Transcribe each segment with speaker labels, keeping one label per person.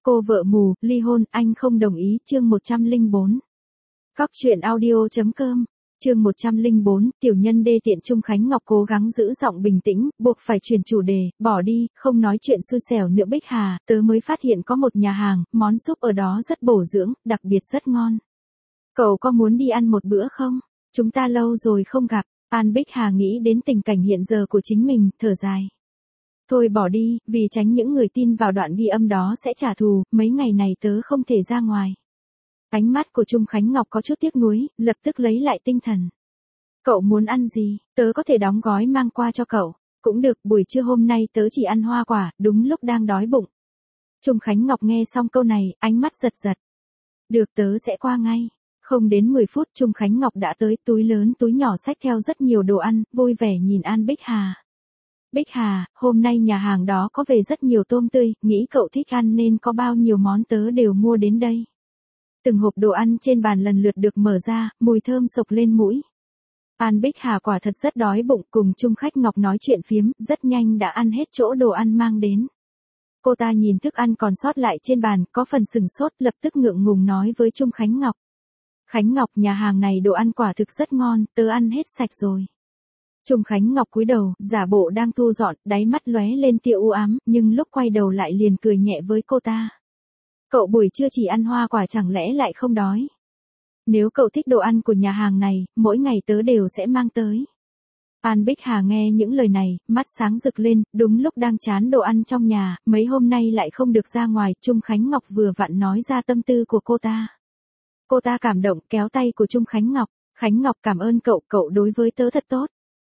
Speaker 1: Cô vợ mù, ly hôn, anh không đồng ý, chương 104. Cóc truyện audio.com, chương 104, tiểu nhân đê tiện Trung Khánh Ngọc cố gắng giữ giọng bình tĩnh, buộc phải chuyển chủ đề, bỏ đi, không nói chuyện xui xẻo nữa Bích Hà, tớ mới phát hiện có một nhà hàng, món súp ở đó rất bổ dưỡng, đặc biệt rất ngon. Cậu có muốn đi ăn một bữa không? Chúng ta lâu rồi không gặp. An Bích Hà nghĩ đến tình cảnh hiện giờ của chính mình, thở dài. Thôi bỏ đi, vì tránh những người tin vào đoạn ghi âm đó sẽ trả thù, mấy ngày này tớ không thể ra ngoài. Ánh mắt của Trung Khánh Ngọc có chút tiếc nuối, lập tức lấy lại tinh thần. Cậu muốn ăn gì, tớ có thể đóng gói mang qua cho cậu. Cũng được, buổi trưa hôm nay tớ chỉ ăn hoa quả, đúng lúc đang đói bụng. Trung Khánh Ngọc nghe xong câu này, ánh mắt giật giật. Được, tớ sẽ qua ngay. Không đến 10 phút Trung Khánh Ngọc đã tới, túi lớn túi nhỏ xách theo rất nhiều đồ ăn, vui vẻ nhìn An Bích Hà. Bích Hà, hôm nay nhà hàng đó có về rất nhiều tôm tươi, nghĩ cậu thích ăn nên có bao nhiêu món tớ đều mua đến đây. Từng hộp đồ ăn trên bàn lần lượt được mở ra, mùi thơm sộc lên mũi. An Bích Hà quả thật rất đói bụng, cùng Trung Khách Ngọc nói chuyện phiếm, rất nhanh đã ăn hết chỗ đồ ăn mang đến. Cô ta nhìn thức ăn còn sót lại trên bàn, có phần sừng sốt, lập tức ngượng ngùng nói với Trung Khánh Ngọc. Khánh Ngọc, nhà hàng này đồ ăn quả thực rất ngon, tớ ăn hết sạch rồi. Trung Khánh Ngọc cúi đầu, giả bộ đang thu dọn, đáy mắt lóe lên tia u ám, nhưng lúc quay đầu lại liền cười nhẹ với cô ta. Cậu buổi trưa chỉ ăn hoa quả chẳng lẽ lại không đói? Nếu cậu thích đồ ăn của nhà hàng này, mỗi ngày tớ đều sẽ mang tới. An Bích Hà nghe những lời này, mắt sáng rực lên, đúng lúc đang chán đồ ăn trong nhà, mấy hôm nay lại không được ra ngoài, Trung Khánh Ngọc vừa vặn nói ra tâm tư của cô ta. Cô ta cảm động kéo tay của Trung Khánh Ngọc. Khánh Ngọc cảm ơn cậu, cậu đối với tớ thật tốt.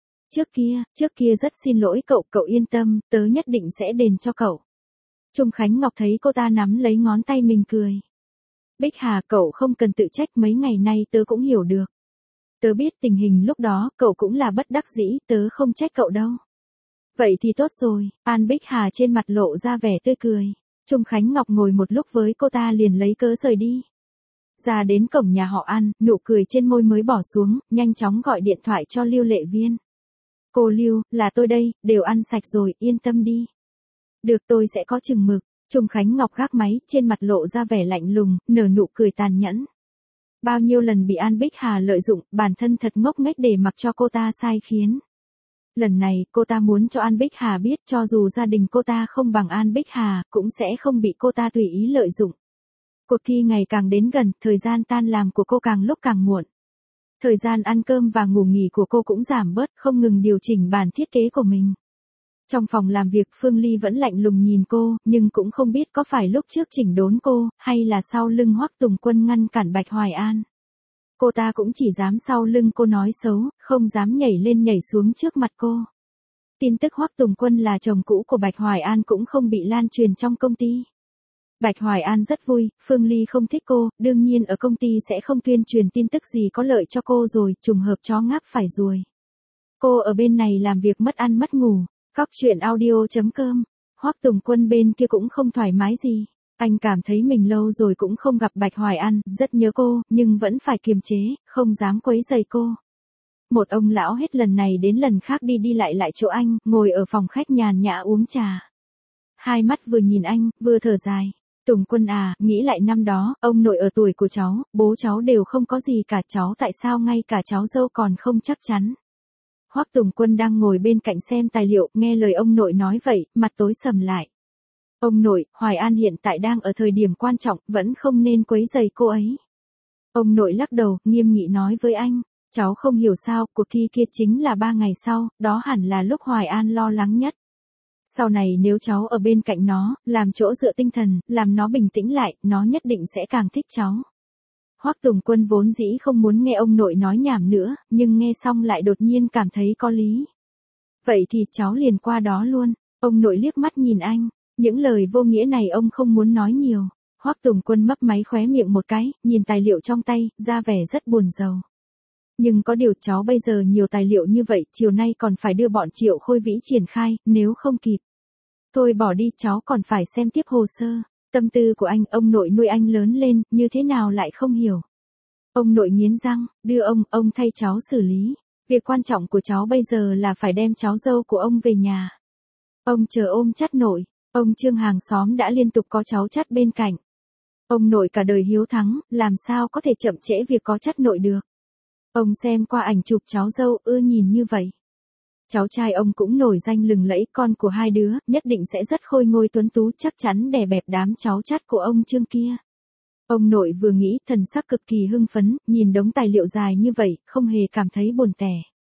Speaker 1: Trước kia rất xin lỗi cậu, cậu yên tâm, tớ nhất định sẽ đền cho cậu. Trung Khánh Ngọc thấy cô ta nắm lấy ngón tay mình cười. Bích Hà, cậu không cần tự trách, mấy ngày nay tớ cũng hiểu được. Tớ biết tình hình lúc đó, cậu cũng là bất đắc dĩ, tớ không trách cậu đâu. Vậy thì tốt rồi, An Bích Hà trên mặt lộ ra vẻ tươi cười. Trung Khánh Ngọc ngồi một lúc với cô ta liền lấy cớ rời đi. Ra đến cổng nhà họ An, nụ cười trên môi mới bỏ xuống, nhanh chóng gọi điện thoại cho Lưu Lệ Viên. Cô Lưu, là tôi đây, đều ăn sạch rồi, yên tâm đi. Được, tôi sẽ có chừng mực. Trung Khánh Ngọc gác máy, trên mặt lộ ra vẻ lạnh lùng, nở nụ cười tàn nhẫn. Bao nhiêu lần bị An Bích Hà lợi dụng, bản thân thật ngốc nghếch để mặc cho cô ta sai khiến. Lần này, cô ta muốn cho An Bích Hà biết cho dù gia đình cô ta không bằng An Bích Hà, cũng sẽ không bị cô ta tùy ý lợi dụng. Cuộc thi ngày càng đến gần, thời gian tan làm của cô càng lúc càng muộn. Thời gian ăn cơm và ngủ nghỉ của cô cũng giảm bớt, không ngừng điều chỉnh bản thiết kế của mình. Trong phòng làm việc Phương Ly vẫn lạnh lùng nhìn cô, nhưng cũng không biết có phải lúc trước chỉnh đốn cô, hay là sau lưng Hoắc Tùng Quân ngăn cản Bạch Hoài An. Cô ta cũng chỉ dám sau lưng cô nói xấu, không dám nhảy lên nhảy xuống trước mặt cô. Tin tức Hoắc Tùng Quân là chồng cũ của Bạch Hoài An cũng không bị lan truyền trong công ty. Bạch Hoài An rất vui, Phương Ly không thích cô, đương nhiên ở công ty sẽ không tuyên truyền tin tức gì có lợi cho cô rồi, trùng hợp chó ngáp phải ruồi. Cô ở bên này làm việc mất ăn mất ngủ. Cóc truyện audio.com, Hoắc Tùng Quân bên kia cũng không thoải mái gì. Anh cảm thấy mình lâu rồi cũng không gặp Bạch Hoài An, rất nhớ cô, nhưng vẫn phải kiềm chế, không dám quấy rầy cô. Một ông lão hết lần này đến lần khác đi đi lại chỗ anh, ngồi ở phòng khách nhàn nhã uống trà. Hai mắt vừa nhìn anh, vừa thở dài. Tùng Quân à, nghĩ lại năm đó, ông nội ở tuổi của cháu, bố cháu đều không có gì cả, cháu tại sao ngay cả cháu dâu còn không chắc chắn. Hoắc Tùng Quân đang ngồi bên cạnh xem tài liệu, nghe lời ông nội nói vậy, mặt tối sầm lại. Ông nội, Hoài An hiện tại đang ở thời điểm quan trọng, vẫn không nên quấy rầy cô ấy. Ông nội lắc đầu, nghiêm nghị nói với anh, cháu không hiểu sao, cuộc thi kia chính là 3 ngày sau, đó hẳn là lúc Hoài An lo lắng nhất. Sau này nếu cháu ở bên cạnh nó, làm chỗ dựa tinh thần, làm nó bình tĩnh lại, nó nhất định sẽ càng thích cháu. Hoắc Tùng Quân vốn dĩ không muốn nghe ông nội nói nhảm nữa, nhưng nghe xong lại đột nhiên cảm thấy có lý. Vậy thì cháu liền qua đó luôn. Ông nội liếc mắt nhìn anh, những lời vô nghĩa này ông không muốn nói nhiều. Hoắc Tùng Quân mấp máy khóe miệng một cái, nhìn tài liệu trong tay, ra vẻ rất buồn rầu. Nhưng có điều cháu bây giờ nhiều tài liệu như vậy, chiều nay còn phải đưa bọn Triệu Khôi Vĩ triển khai, nếu không kịp. Thôi bỏ đi, cháu còn phải xem tiếp hồ sơ. Tâm tư của anh, ông nội nuôi anh lớn lên, như thế nào lại không hiểu. Ông nội nghiến răng, đưa ông thay cháu xử lý. Việc quan trọng của cháu bây giờ là phải đem cháu dâu của ông về nhà. Ông chờ ôm chắt nội. Ông Trương hàng xóm đã liên tục có cháu chắt bên cạnh. Ông nội cả đời hiếu thắng, làm sao có thể chậm trễ việc có chắt nội được. Ông xem qua ảnh chụp cháu dâu ưa nhìn như vậy. Cháu trai ông cũng nổi danh lừng lẫy, con của hai đứa, nhất định sẽ rất khôi ngôi tuấn tú, chắc chắn đè bẹp đám cháu chắt của ông Trương kia. Ông nội vừa nghĩ, thần sắc cực kỳ hưng phấn, nhìn đống tài liệu dài như vậy, không hề cảm thấy buồn tẻ.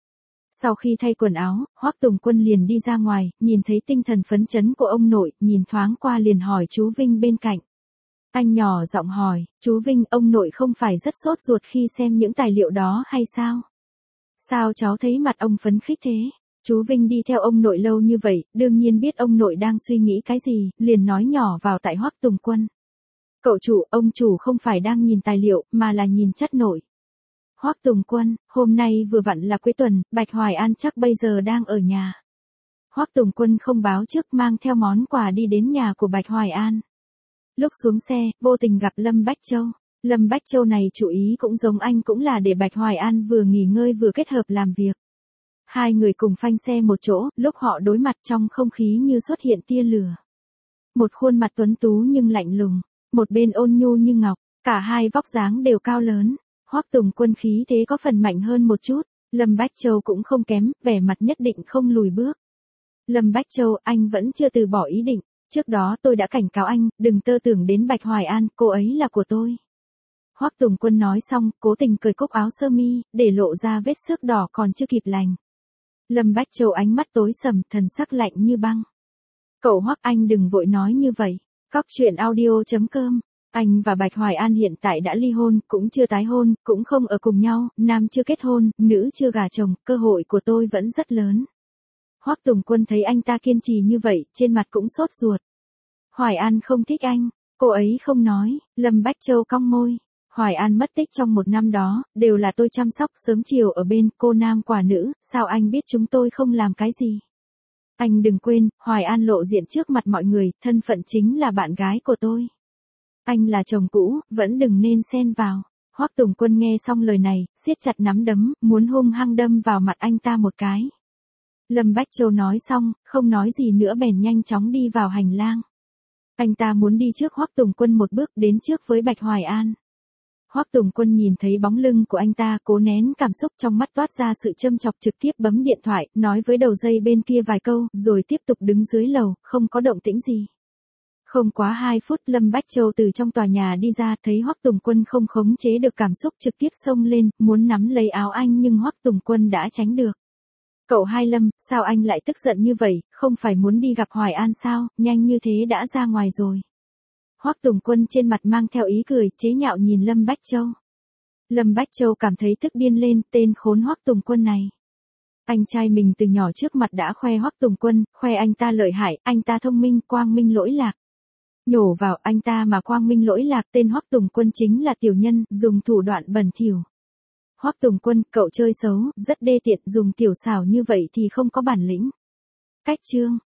Speaker 1: Sau khi thay quần áo, Hoắc Tùng Quân liền đi ra ngoài, nhìn thấy tinh thần phấn chấn của ông nội, nhìn thoáng qua liền hỏi chú Vinh bên cạnh. Anh nhỏ giọng hỏi, chú Vinh, ông nội không phải rất sốt ruột khi xem những tài liệu đó hay sao? Sao cháu thấy mặt ông phấn khích thế? Chú Vinh đi theo ông nội lâu như vậy, đương nhiên biết ông nội đang suy nghĩ cái gì, liền nói nhỏ vào tai Hoắc Tùng Quân. Cậu chủ, ông chủ không phải đang nhìn tài liệu, mà là nhìn chất nội. Hoắc Tùng Quân, hôm nay vừa vặn là cuối tuần, Bạch Hoài An chắc bây giờ đang ở nhà. Hoắc Tùng Quân không báo trước, mang theo món quà đi đến nhà của Bạch Hoài An. Lúc xuống xe, vô tình gặp Lâm Bách Châu. Lâm Bách Châu này chủ ý cũng giống anh, cũng là để Bạch Hoài An vừa nghỉ ngơi vừa kết hợp làm việc. Hai người cùng phanh xe một chỗ, lúc họ đối mặt trong không khí như xuất hiện tia lửa. Một khuôn mặt tuấn tú nhưng lạnh lùng, một bên ôn nhu như ngọc, cả hai vóc dáng đều cao lớn. Hoắc Tùng Quân khí thế có phần mạnh hơn một chút, Lâm Bách Châu cũng không kém, vẻ mặt nhất định không lùi bước. Lâm Bách Châu, anh vẫn chưa từ bỏ ý định, trước đó tôi đã cảnh cáo anh, đừng tơ tưởng đến Bạch Hoài An, cô ấy là của tôi. Hoắc Tùng Quân nói xong, cố tình cởi cúc áo sơ mi, để lộ ra vết xước đỏ còn chưa kịp lành. Lâm Bách Châu ánh mắt tối sầm, thần sắc lạnh như băng. Cậu Hoắc, anh đừng vội nói như vậy. Cóc truyện audio.com. Anh và Bạch Hoài An hiện tại đã ly hôn, cũng chưa tái hôn, cũng không ở cùng nhau, nam chưa kết hôn, nữ chưa gả chồng, cơ hội của tôi vẫn rất lớn. Hoắc Tùng Quân thấy anh ta kiên trì như vậy, trên mặt cũng sốt ruột. Hoài An không thích anh, cô ấy không nói. Lâm Bách Châu cong môi. Hoài An mất tích trong một năm đó, đều là tôi chăm sóc, sớm chiều ở bên, cô nam quả nữ, sao anh biết chúng tôi không làm cái gì? Anh đừng quên, Hoài An lộ diện trước mặt mọi người, thân phận chính là bạn gái của tôi. Anh là chồng cũ, vẫn đừng nên xen vào. Hoắc Tùng Quân nghe xong lời này, siết chặt nắm đấm, muốn hung hăng đâm vào mặt anh ta một cái. Lâm Bách Châu nói xong, không nói gì nữa bèn nhanh chóng đi vào hành lang. Anh ta muốn đi trước Hoắc Tùng Quân một bước, đến trước với Bạch Hoài An. Hoắc Tùng Quân nhìn thấy bóng lưng của anh ta, cố nén cảm xúc trong mắt toát ra sự châm chọc, trực tiếp bấm điện thoại, nói với đầu dây bên kia vài câu, rồi tiếp tục đứng dưới lầu, không có động tĩnh gì. Không quá 2 phút, Lâm Bách Châu từ trong tòa nhà đi ra, thấy Hoắc Tùng Quân không khống chế được cảm xúc, trực tiếp xông lên, muốn nắm lấy áo anh nhưng Hoắc Tùng Quân đã tránh được. Cậu hai Lâm, sao anh lại tức giận như vậy, không phải muốn đi gặp Hoài An sao, nhanh như thế đã ra ngoài rồi. Hoắc Tùng Quân trên mặt mang theo ý cười, chế nhạo nhìn Lâm Bách Châu. Lâm Bách Châu cảm thấy tức điên lên, tên khốn Hoắc Tùng Quân này. Anh trai mình từ nhỏ trước mặt đã khoe Hoắc Tùng Quân, khoe anh ta lợi hại, anh ta thông minh, quang minh lỗi lạc. Nhổ vào anh ta mà quang minh lỗi lạc, tên Hoắc Tùng Quân chính là tiểu nhân, dùng thủ đoạn bẩn thỉu. Hoắc Tùng Quân, cậu chơi xấu, rất đê tiện, dùng tiểu xảo như vậy thì không có bản lĩnh. Cách chương.